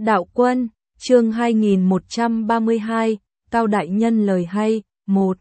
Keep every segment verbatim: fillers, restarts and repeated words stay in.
Đạo Quân, chương hai nghìn một trăm ba mươi hai, Cao Đại Nhân lời hay, một.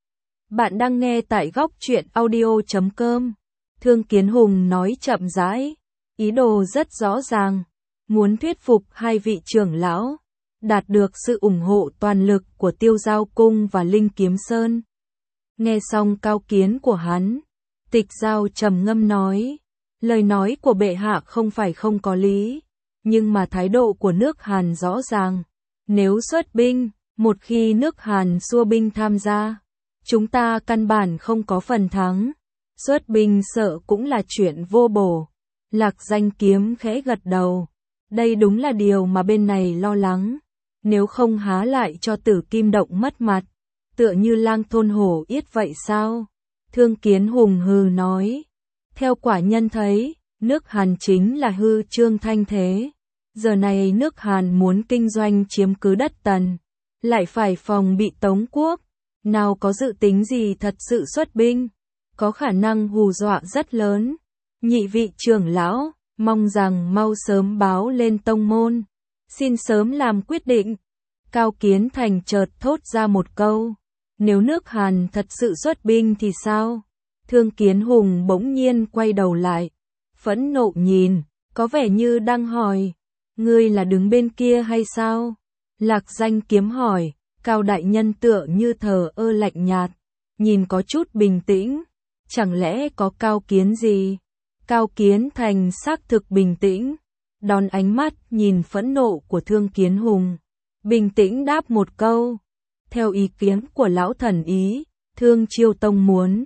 Bạn đang nghe tại góc truyện audio chấm com. Thương Kiến Hùng nói chậm rãi, ý đồ rất rõ ràng, muốn thuyết phục hai vị trưởng lão, đạt được sự ủng hộ toàn lực của Tiêu Giao Cung và Linh Kiếm Sơn. Nghe xong cao kiến của hắn, Tịch Giao trầm ngâm nói, lời nói của bệ hạ không phải không có lý, nhưng mà thái độ của nước Hàn rõ ràng, nếu xuất binh, một khi nước Hàn xua binh tham gia, chúng ta căn bản không có phần thắng, xuất binh sợ cũng là chuyện vô bổ. Lạc Danh Kiếm khẽ gật đầu, đây đúng là điều mà bên này lo lắng, nếu không há lại cho Tử Kim Động mất mặt, tựa như lang thôn hổ yết vậy sao? Thương Kiến Hùng hừ nói, theo quả nhân thấy, nước Hàn chính là hư trương thanh thế, giờ này nước Hàn muốn kinh doanh chiếm cứ đất Tần, lại phải phòng bị Tống quốc, nào có dự tính gì thật sự xuất binh, có khả năng hù dọa rất lớn. Nhị vị trưởng lão, mong rằng mau sớm báo lên tông môn, xin sớm làm quyết định. Cao Kiến Thành chợt thốt ra một câu, nếu nước Hàn thật sự xuất binh thì sao? Thương Kiến Hùng bỗng nhiên quay đầu lại, phẫn nộ nhìn, có vẻ như đang hỏi, ngươi là đứng bên kia hay sao? Lạc Danh Kiếm hỏi, Cao Đại Nhân tựa như thờ ơ lạnh nhạt, nhìn có chút bình tĩnh, chẳng lẽ có cao kiến gì? Cao Kiến Thành xác thực bình tĩnh, đón ánh mắt nhìn phẫn nộ của Thương Kiến Hùng, bình tĩnh đáp một câu, theo ý kiến của lão thần ý, Thương Chiêu Tông muốn,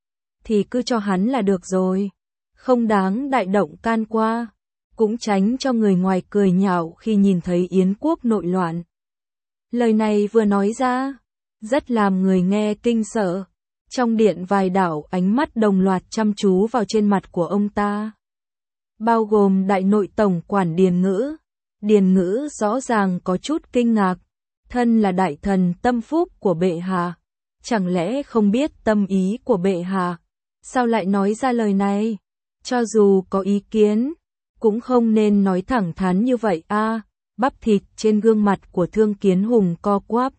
thì cứ cho hắn là được rồi, không đáng đại động can qua, cũng tránh cho người ngoài cười nhạo khi nhìn thấy Yến quốc nội loạn. Lời này vừa nói ra, rất làm người nghe kinh sợ. Trong điện vài đạo ánh mắt đồng loạt chăm chú vào trên mặt của ông ta. Bao gồm đại nội tổng quản Điền Ngữ. Điền Ngữ rõ ràng có chút kinh ngạc. Thân là đại thần tâm phúc của bệ hạ. Chẳng lẽ không biết tâm ý của bệ hạ? Sao lại nói ra lời này? Cho dù có ý kiến, cũng không nên nói thẳng thắn như vậy a. À, bắp thịt trên gương mặt của Thương Kiến Hùng co quắp.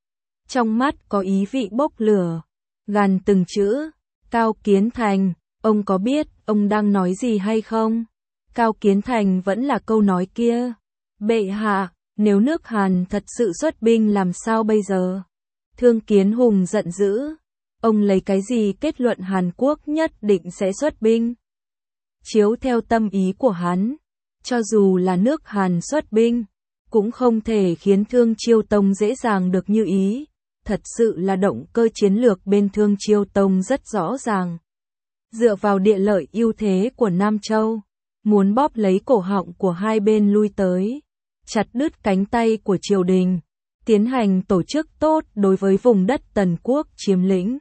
Trong mắt có ý vị bốc lửa. Gàn từng chữ, Cao Kiến Thành, ông có biết ông đang nói gì hay không? Cao Kiến Thành vẫn là câu nói kia. Bệ hạ, nếu nước Hàn thật sự xuất binh làm sao bây giờ? Thương Kiến Hùng giận dữ. Ông lấy cái gì kết luận Hàn Quốc nhất định sẽ xuất binh? Chiếu theo tâm ý của hắn, cho dù là nước Hàn xuất binh, cũng không thể khiến Thương Chiêu Tông dễ dàng được như ý. Thật sự là động cơ chiến lược bên Thương Chiêu Tông rất rõ ràng. Dựa vào địa lợi ưu thế của Nam Châu, muốn bóp lấy cổ họng của hai bên lui tới, chặt đứt cánh tay của triều đình, tiến hành tổ chức tốt đối với vùng đất Tần Quốc chiếm lĩnh.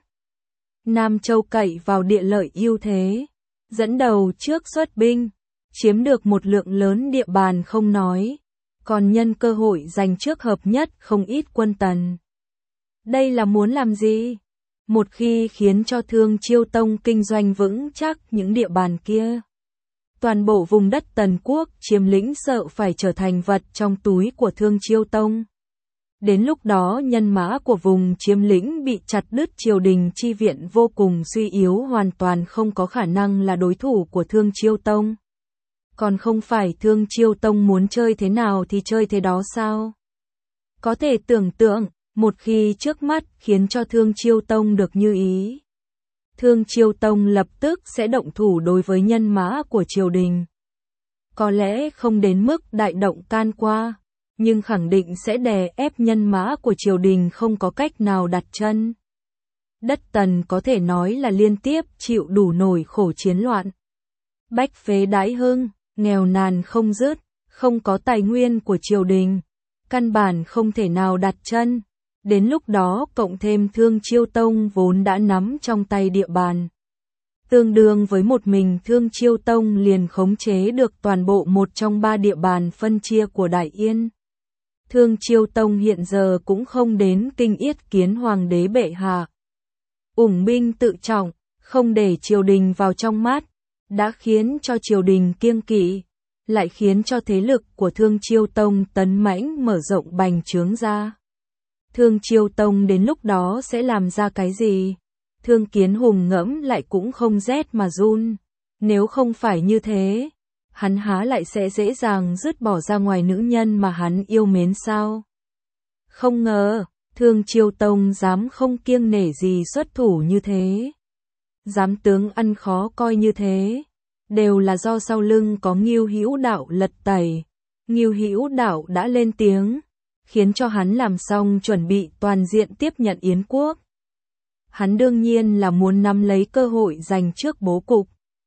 Nam Châu cậy vào địa lợi ưu thế, dẫn đầu trước xuất binh, chiếm được một lượng lớn địa bàn không nói, còn nhân cơ hội giành trước hợp nhất không ít quân Tần. Đây là muốn làm gì? Một khi khiến cho Thương Chiêu Tông kinh doanh vững chắc những địa bàn kia, toàn bộ vùng đất Tần Quốc chiếm lĩnh sợ phải trở thành vật trong túi của Thương Chiêu Tông. Đến lúc đó nhân mã của vùng chiếm lĩnh bị chặt đứt, triều đình chi viện vô cùng suy yếu, hoàn toàn không có khả năng là đối thủ của Thương Chiêu Tông. Còn không phải Thương Chiêu Tông muốn chơi thế nào thì chơi thế đó sao? Có thể tưởng tượng, một khi trước mắt khiến cho Thương Chiêu Tông được như ý, Thương Chiêu Tông lập tức sẽ động thủ đối với nhân mã của triều đình. Có lẽ không đến mức đại động can qua, nhưng khẳng định sẽ đè ép nhân mã của triều đình không có cách nào đặt chân. Đất Tần có thể nói là liên tiếp chịu đủ nổi khổ chiến loạn. Bách phế đãi hưng, nghèo nàn không dứt, không có tài nguyên của triều đình, căn bản không thể nào đặt chân. Đến lúc đó cộng thêm Thương Chiêu Tông vốn đã nắm trong tay địa bàn, tương đương với một mình Thương Chiêu Tông liền khống chế được toàn bộ một trong ba địa bàn phân chia của Đại Yên. Thương Chiêu Tông hiện giờ cũng không đến kinh yết kiến hoàng đế bệ hạ, ủng binh tự trọng, không để triều đình vào trong mắt, đã khiến cho triều đình kiêng kỵ. lại khiến cho thế lực của Thương Chiêu Tông tấn mãnh mở rộng bành trướng ra. Thương Chiêu Tông đến lúc đó sẽ làm ra cái gì? Thương Kiến Hùng ngẫm lại cũng không rét mà run. Nếu không phải như thế, hắn há lại sẽ dễ dàng dứt bỏ ra ngoài nữ nhân mà hắn yêu mến sao? Không ngờ, Thương Chiêu Tông dám không kiêng nể gì xuất thủ như thế. Dám tướng ăn khó coi như thế. Đều là do sau lưng có Ngưu Hữu Đạo lật tẩy. Ngưu Hữu Đạo đã lên tiếng, khiến cho hắn làm xong chuẩn bị toàn diện tiếp nhận Yến quốc. Hắn đương nhiên là muốn nắm lấy cơ hội giành trước bố cục.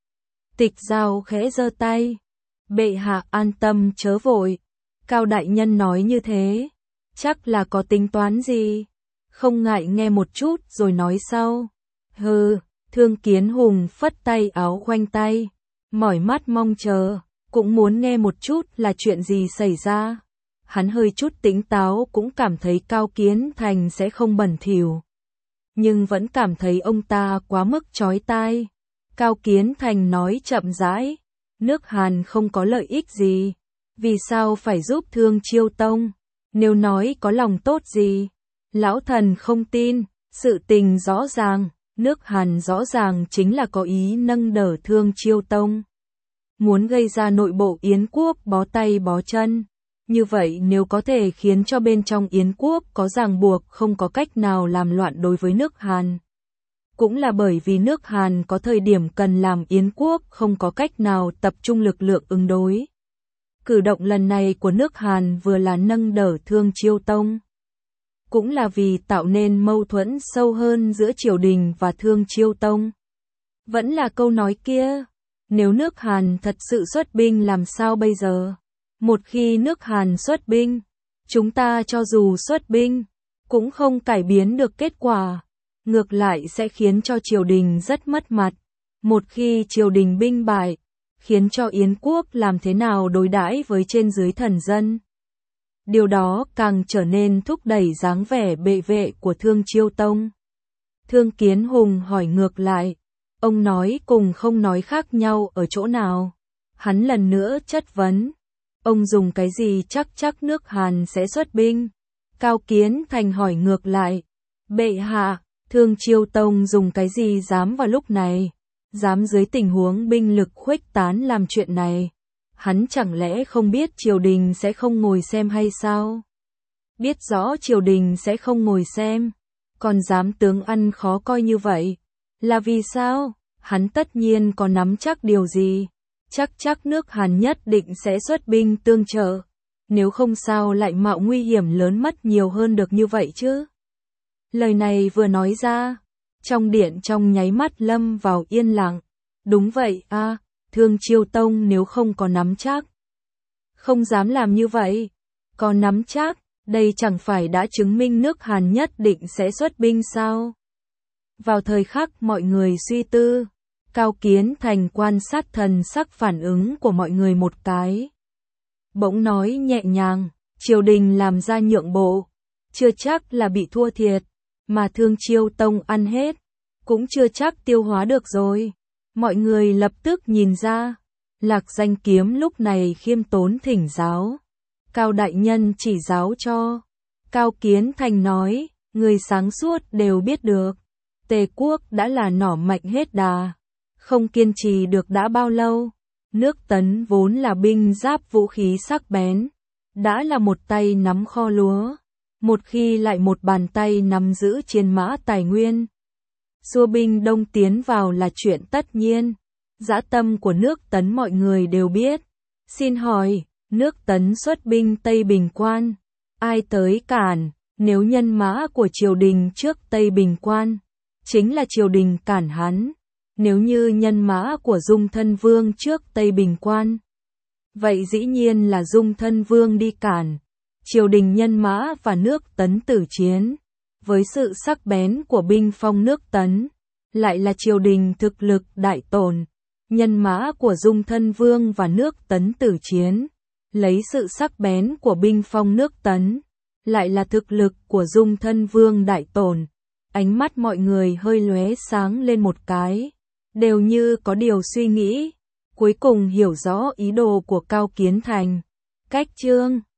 Tịch Giao khẽ giơ tay. Bệ hạ an tâm chớ vội. Cao đại nhân nói như thế, chắc là có tính toán gì. Không ngại nghe một chút rồi nói sau. Hừ, Thương Kiến Hùng phất tay áo khoanh tay. Mỏi mắt mong chờ, cũng muốn nghe một chút là chuyện gì xảy ra. Hắn hơi chút tỉnh táo cũng cảm thấy Cao Kiến Thành sẽ không bẩn thỉu. Nhưng vẫn cảm thấy ông ta quá mức chói tai. Cao Kiến Thành nói chậm rãi, nước Hàn không có lợi ích gì. Vì sao phải giúp Thương Chiêu Tông? Nếu nói có lòng tốt gì? Lão thần không tin, sự tình rõ ràng. Nước Hàn rõ ràng chính là có ý nâng đỡ Thương Chiêu Tông. Muốn gây ra nội bộ Yến quốc bó tay bó chân. Như vậy nếu có thể khiến cho bên trong Yến quốc có ràng buộc không có cách nào làm loạn đối với nước Hàn. Cũng là bởi vì nước Hàn có thời điểm cần làm Yến quốc không có cách nào tập trung lực lượng ứng đối. Cử động lần này của nước Hàn vừa là nâng đỡ Thương Chiêu Tông. Cũng là vì tạo nên mâu thuẫn sâu hơn giữa triều đình và Thương Chiêu Tông. Vẫn là câu nói kia, nếu nước Hàn thật sự xuất binh làm sao bây giờ? Một khi nước Hàn xuất binh, chúng ta cho dù xuất binh, cũng không cải biến được kết quả. Ngược lại sẽ khiến cho triều đình rất mất mặt. Một khi triều đình binh bại, khiến cho Yến quốc làm thế nào đối đãi với trên dưới thần dân. Điều đó càng trở nên thúc đẩy dáng vẻ bệ vệ của Thương Chiêu Tông. Thương Kiến Hùng hỏi ngược lại, ông nói cùng không nói khác nhau ở chỗ nào? Hắn lần nữa chất vấn, ông dùng cái gì chắc chắc nước Hàn sẽ xuất binh? Cao Kiến Thành hỏi ngược lại, bệ hạ, Thương Chiêu Tông dùng cái gì dám vào lúc này? Dám dưới tình huống binh lực khuếch tán làm chuyện này? Hắn chẳng lẽ không biết triều đình sẽ không ngồi xem hay sao? Biết rõ triều đình sẽ không ngồi xem, còn dám tướng ăn khó coi như vậy. Là vì sao? Hắn tất nhiên có nắm chắc điều gì? Chắc chắc nước Hàn nhất định sẽ xuất binh tương trợ. Nếu không sao lại mạo nguy hiểm lớn mất nhiều hơn được như vậy chứ? Lời này vừa nói ra, trong điện trong nháy mắt lâm vào yên lặng. Đúng vậy a, Thương Chiêu Tông nếu không có nắm chắc, không dám làm như vậy. Có nắm chắc, đây chẳng phải đã chứng minh nước Hàn nhất định sẽ xuất binh sao? Vào thời khắc mọi người suy tư, Cao Kiến Thành quan sát thần sắc phản ứng của mọi người một cái. Bỗng nói nhẹ nhàng, triều đình làm ra nhượng bộ, chưa chắc là bị thua thiệt, mà Thương Chiêu Tông ăn hết, cũng chưa chắc tiêu hóa được rồi. Mọi người lập tức nhìn ra, Lạc Danh Kiếm lúc này khiêm tốn thỉnh giáo. Cao đại nhân chỉ giáo cho. Cao Kiến Thành nói, người sáng suốt đều biết được. Tề quốc đã là nỏ mạnh hết đà, không kiên trì được đã bao lâu. Nước Tấn vốn là binh giáp vũ khí sắc bén, đã là một tay nắm kho lúa, một khi lại một bàn tay nắm giữ chiến mã tài nguyên. Xua binh đông tiến vào là chuyện tất nhiên. Dã tâm của nước Tấn mọi người đều biết. Xin hỏi, nước Tấn xuất binh Tây Bình Quan, ai tới cản? Nếu nhân mã của triều đình trước Tây Bình Quan, chính là triều đình cản hắn. Nếu như nhân mã của Dung Thân Vương trước Tây Bình Quan, vậy dĩ nhiên là Dung Thân Vương đi cản. Triều đình nhân mã và nước Tấn tử chiến. Với sự sắc bén của binh phong nước Tấn, lại là triều đình thực lực đại tổn. Nhân mã của Dung Thân Vương và nước Tấn tử chiến, lấy sự sắc bén của binh phong nước Tấn, lại là thực lực của Dung Thân Vương đại tổn. Ánh mắt mọi người hơi lóe sáng lên một cái, đều như có điều suy nghĩ. Cuối cùng hiểu rõ ý đồ của Cao Kiến Thành. Cách chương